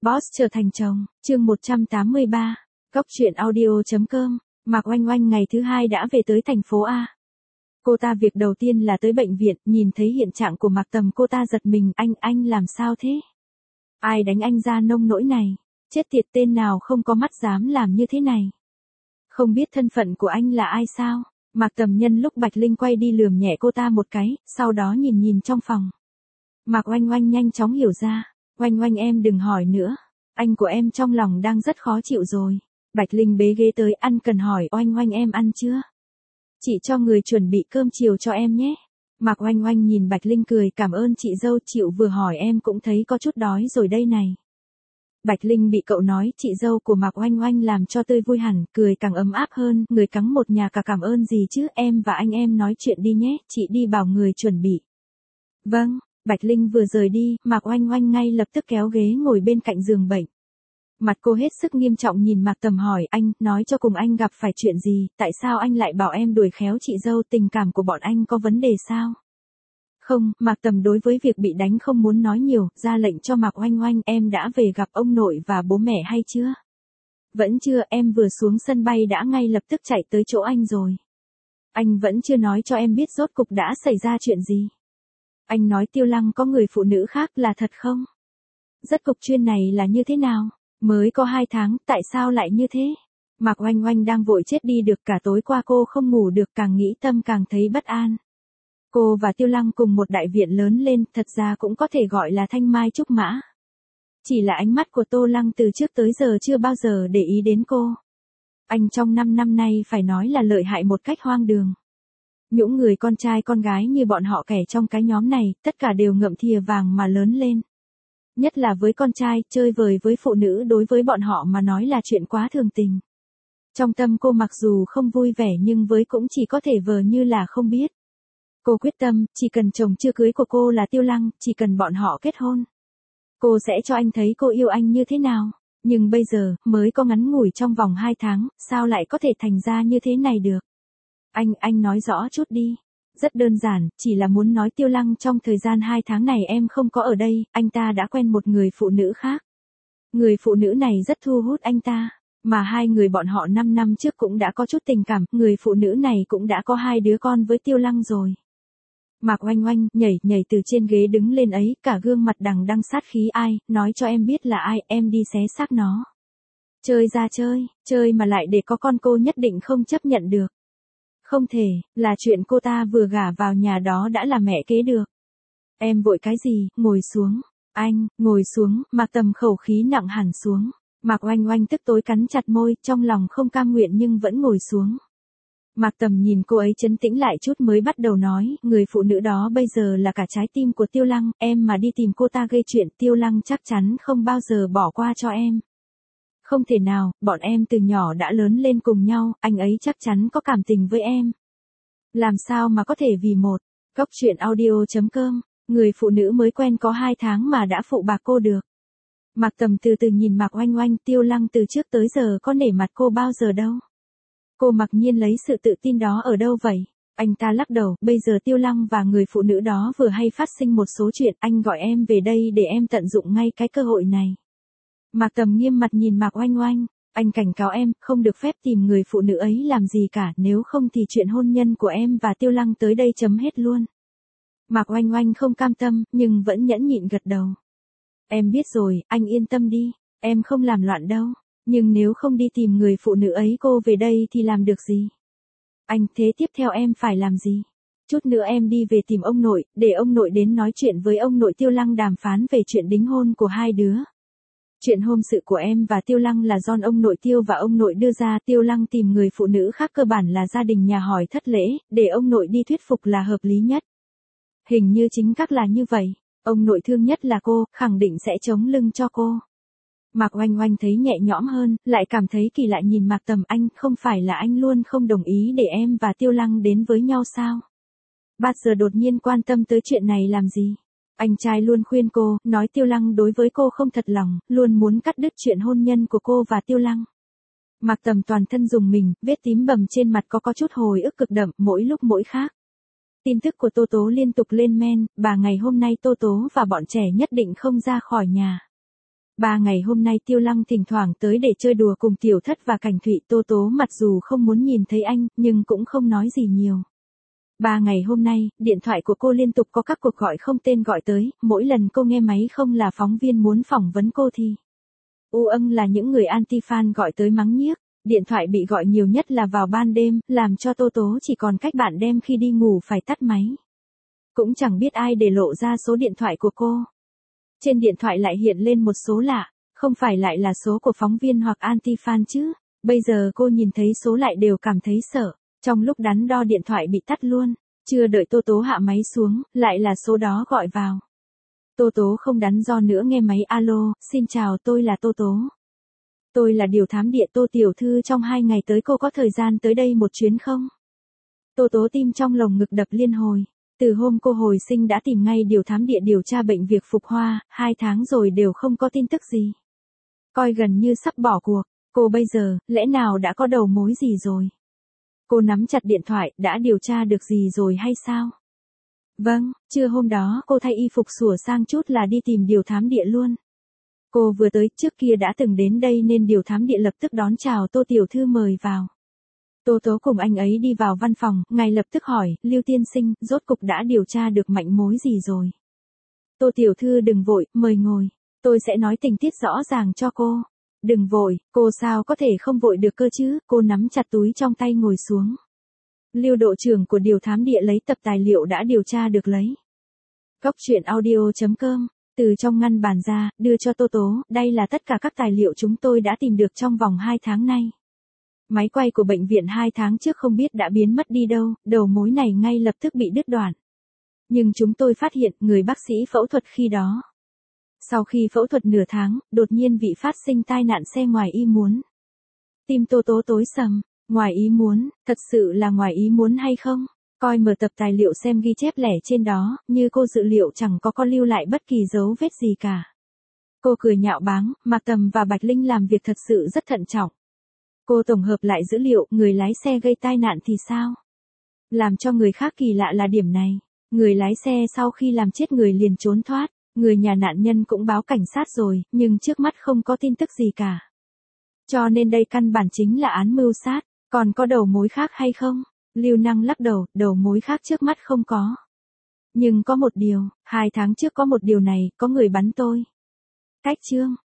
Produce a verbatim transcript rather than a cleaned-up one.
Boss trở thành chồng, chương một trăm tám mươi ba, Góc truyện audio chấm com, Mạc Oanh Oanh ngày thứ hai đã về tới thành phố A. Cô ta việc đầu tiên là tới bệnh viện, nhìn thấy hiện trạng của Mạc Tầm cô ta giật mình, anh, anh làm sao thế? Ai đánh anh ra nông nỗi này? Chết tiệt, tên nào không có mắt dám làm như thế này? Không biết thân phận của anh là ai sao? Mạc Tầm nhân lúc Bạch Linh quay đi lườm nhẹ cô ta một cái, sau đó nhìn nhìn trong phòng. Mạc Oanh Oanh nhanh chóng hiểu ra. Oanh Oanh em đừng hỏi nữa. Anh của em trong lòng đang rất khó chịu rồi. Bạch Linh bế ghế tới, ăn cần hỏi Oanh Oanh em ăn chưa? Chị cho người chuẩn bị cơm chiều cho em nhé. Mạc Oanh Oanh nhìn Bạch Linh cười, cảm ơn chị dâu, chịu vừa hỏi em cũng thấy có chút đói rồi đây này. Bạch Linh bị cậu nói chị dâu của Mạc Oanh Oanh làm cho tươi vui hẳn, cười càng ấm áp hơn, người cắng một nhà cả cảm ơn gì chứ, em và anh em nói chuyện đi nhé, chị đi bảo người chuẩn bị. Vâng. Bạch Linh vừa rời đi, Mạc Oanh Oanh ngay lập tức kéo ghế ngồi bên cạnh giường bệnh. Mặt cô hết sức nghiêm trọng nhìn Mạc Tầm hỏi anh, nói cho cùng anh gặp phải chuyện gì, tại sao anh lại bảo em đuổi khéo chị dâu, tình cảm của bọn anh có vấn đề sao? Không, Mạc Tầm đối với việc bị đánh không muốn nói nhiều, ra lệnh cho Mạc Oanh Oanh, em đã về gặp ông nội và bố mẹ hay chưa? Vẫn chưa, em vừa xuống sân bay đã ngay lập tức chạy tới chỗ anh rồi. Anh vẫn chưa nói cho em biết rốt cục đã xảy ra chuyện gì. Anh nói Tiêu Lăng có người phụ nữ khác là thật không? Rất cục chuyên này là như thế nào? Mới có hai tháng, tại sao lại như thế? Mạc Oanh Oanh đang vội chết đi được, cả tối qua cô không ngủ được, càng nghĩ tâm càng thấy bất an. Cô và Tiêu Lăng cùng một đại viện lớn lên, thật ra cũng có thể gọi là thanh mai trúc mã. Chỉ là ánh mắt của Tô Lăng từ trước tới giờ chưa bao giờ để ý đến cô. Anh trong năm năm nay phải nói là lợi hại một cách hoang đường. Những người con trai con gái như bọn họ kẻ trong cái nhóm này, tất cả đều ngậm thìa vàng mà lớn lên. Nhất là với con trai, chơi vời với phụ nữ đối với bọn họ mà nói là chuyện quá thường tình. Trong tâm cô mặc dù không vui vẻ nhưng với cũng chỉ có thể vờ như là không biết. Cô quyết tâm, chỉ cần chồng chưa cưới của cô là Tiêu Lăng, chỉ cần bọn họ kết hôn. Cô sẽ cho anh thấy cô yêu anh như thế nào. Nhưng bây giờ, mới có ngắn ngủi trong vòng hai tháng, sao lại có thể thành ra như thế này được? Anh, anh nói rõ chút đi. Rất đơn giản, chỉ là muốn nói Tiêu Lăng trong thời gian hai tháng này em không có ở đây, anh ta đã quen một người phụ nữ khác. Người phụ nữ này rất thu hút anh ta, mà hai người bọn họ năm năm trước cũng đã có chút tình cảm, người phụ nữ này cũng đã có hai đứa con với Tiêu Lăng rồi. Mạc Oanh Oanh nhảy nhảy từ trên ghế đứng lên ấy, cả gương mặt đằng đằng sát khí, ai, nói cho em biết là ai, em đi xé xác nó. Chơi ra chơi, chơi mà lại để có con cô nhất định không chấp nhận được. Không thể, là chuyện cô ta vừa gả vào nhà đó đã là mẹ kế được. Em vội cái gì, ngồi xuống. Anh, ngồi xuống, Mạc Tầm khẩu khí nặng hẳn xuống. Mạc Oanh Oanh tức tối cắn chặt môi, trong lòng không cam nguyện nhưng vẫn ngồi xuống. Mạc Tầm nhìn cô ấy trấn tĩnh lại chút mới bắt đầu nói, người phụ nữ đó bây giờ là cả trái tim của Tiêu Lăng, em mà đi tìm cô ta gây chuyện, Tiêu Lăng chắc chắn không bao giờ bỏ qua cho em. Không thể nào, bọn em từ nhỏ đã lớn lên cùng nhau, anh ấy chắc chắn có cảm tình với em. Làm sao mà có thể vì một, Góc truyện audio chấm com, người phụ nữ mới quen có hai tháng mà đã phụ bạc cô được. Mạc Tầm từ từ nhìn Mạc Oanh Oanh, Tiêu Lăng từ trước tới giờ có nể mặt cô bao giờ đâu. Cô mặc nhiên lấy sự tự tin đó ở đâu vậy? Anh ta lắc đầu, bây giờ Tiêu Lăng và người phụ nữ đó vừa hay phát sinh một số chuyện, anh gọi em về đây để em tận dụng ngay cái cơ hội này. Mạc Tầm nghiêm mặt nhìn Mạc Oanh Oanh, anh cảnh cáo em, không được phép tìm người phụ nữ ấy làm gì cả, nếu không thì chuyện hôn nhân của em và Tiêu Lăng tới đây chấm hết luôn. Mạc Oanh Oanh không cam tâm, nhưng vẫn nhẫn nhịn gật đầu. Em biết rồi, anh yên tâm đi, em không làm loạn đâu, nhưng nếu không đi tìm người phụ nữ ấy cô về đây thì làm được gì? Anh, thế tiếp theo em phải làm gì? Chút nữa em đi về tìm ông nội, để ông nội đến nói chuyện với ông nội Tiêu Lăng đàm phán về chuyện đính hôn của hai đứa. Chuyện hôn sự của em và Tiêu Lăng là do ông nội Tiêu và ông nội đưa ra, Tiêu Lăng tìm người phụ nữ khác cơ bản là gia đình nhà hỏi thất lễ, để ông nội đi thuyết phục là hợp lý nhất. Hình như chính các là như vậy, ông nội thương nhất là cô, khẳng định sẽ chống lưng cho cô. Mạc Oanh Oanh thấy nhẹ nhõm hơn, lại cảm thấy kỳ lạ nhìn Mạc Tầm, anh, không phải là anh luôn không đồng ý để em và Tiêu Lăng đến với nhau sao? Bao giờ đột nhiên quan tâm tới chuyện này làm gì? Anh trai luôn khuyên cô, nói Tiêu Lăng đối với cô không thật lòng, luôn muốn cắt đứt chuyện hôn nhân của cô và Tiêu Lăng. Mạc Tầm toàn thân rùng mình, vết tím bầm trên mặt có có chút hồi ức cực đậm, mỗi lúc mỗi khác. Tin tức của Tô Tố liên tục lên men, bà ngày hôm nay Tô Tố và bọn trẻ nhất định không ra khỏi nhà. Ba ngày hôm nay Tiêu Lăng thỉnh thoảng tới để chơi đùa cùng Tiểu Thất và Cảnh Thụy. Tô Tố mặc dù không muốn nhìn thấy anh, nhưng cũng không nói gì nhiều. Ba ngày hôm nay, điện thoại của cô liên tục có các cuộc gọi không tên gọi tới, mỗi lần cô nghe máy không là phóng viên muốn phỏng vấn cô thì u âng là những người anti-fan gọi tới mắng nhiếc. Điện thoại bị gọi nhiều nhất là vào ban đêm, làm cho Tô Tố chỉ còn cách bạn đem khi đi ngủ phải tắt máy. Cũng chẳng biết ai để lộ ra số điện thoại của cô. Trên điện thoại lại hiện lên một số lạ, không phải lại là số của phóng viên hoặc anti-fan chứ. Bây giờ cô nhìn thấy số lại đều cảm thấy sợ. Trong lúc đắn đo điện thoại bị tắt luôn, chưa đợi Tô Tố hạ máy xuống, lại là số đó gọi vào. Tô Tố không đắn do nữa nghe máy. Alo, xin chào, tôi là Tô Tố. Tôi là điều thám địa Tô tiểu thư, trong hai ngày tới cô có thời gian tới đây một chuyến không? Tô Tố tim trong lồng ngực đập liên hồi. Từ hôm cô hồi sinh đã tìm ngay điều thám địa điều tra bệnh việc Phục Hoa, hai tháng rồi đều không có tin tức gì. Coi gần như sắp bỏ cuộc, cô bây giờ, lẽ nào đã có đầu mối gì rồi? Cô nắm chặt điện thoại, đã điều tra được gì rồi hay sao? Vâng, trưa hôm đó cô thay y phục sủa sang chút là đi tìm điều thám địa luôn. Cô vừa tới, trước kia đã từng đến đây nên điều thám địa lập tức đón chào Tô tiểu thư mời vào. Tô Tố cùng anh ấy đi vào văn phòng, ngay lập tức hỏi, Lưu tiên sinh, rốt cục đã điều tra được manh mối gì rồi? Tô tiểu thư đừng vội, mời ngồi. Tôi sẽ nói tình tiết rõ ràng cho cô. Đừng vội, cô sao có thể không vội được cơ chứ? Cô nắm chặt túi trong tay ngồi xuống. Lưu đội trưởng của điều thám địa lấy tập tài liệu đã điều tra được lấy. Góc truyện audio chấm com, từ trong ngăn bàn ra, đưa cho Tô Tố, đây là tất cả các tài liệu chúng tôi đã tìm được trong vòng hai tháng nay. Máy quay của bệnh viện hai tháng trước không biết đã biến mất đi đâu, đầu mối này ngay lập tức bị đứt đoạn. Nhưng chúng tôi phát hiện người bác sĩ phẫu thuật khi đó. Sau khi phẫu thuật nửa tháng, đột nhiên bị phát sinh tai nạn xe ngoài ý muốn. Tim Tô Tố tối sầm, ngoài ý muốn, thật sự là ngoài ý muốn hay không? Coi mở tập tài liệu xem ghi chép lẻ trên đó, như cô dự liệu chẳng có có lưu lại bất kỳ dấu vết gì cả. Cô cười nhạo báng, Mạc Tầm và Bạch Linh làm việc thật sự rất thận trọng. Cô tổng hợp lại dữ liệu, người lái xe gây tai nạn thì sao? Làm cho người khác kỳ lạ là điểm này. Người lái xe sau khi làm chết người liền trốn thoát. Người nhà nạn nhân cũng báo cảnh sát rồi, nhưng trước mắt không có tin tức gì cả. Cho nên đây căn bản chính là án mưu sát. Còn có đầu mối khác hay không? Lưu Năng lắc đầu, đầu mối khác trước mắt không có. Nhưng có một điều, hai tháng trước có một điều này, có người bắn tôi. Cách chương.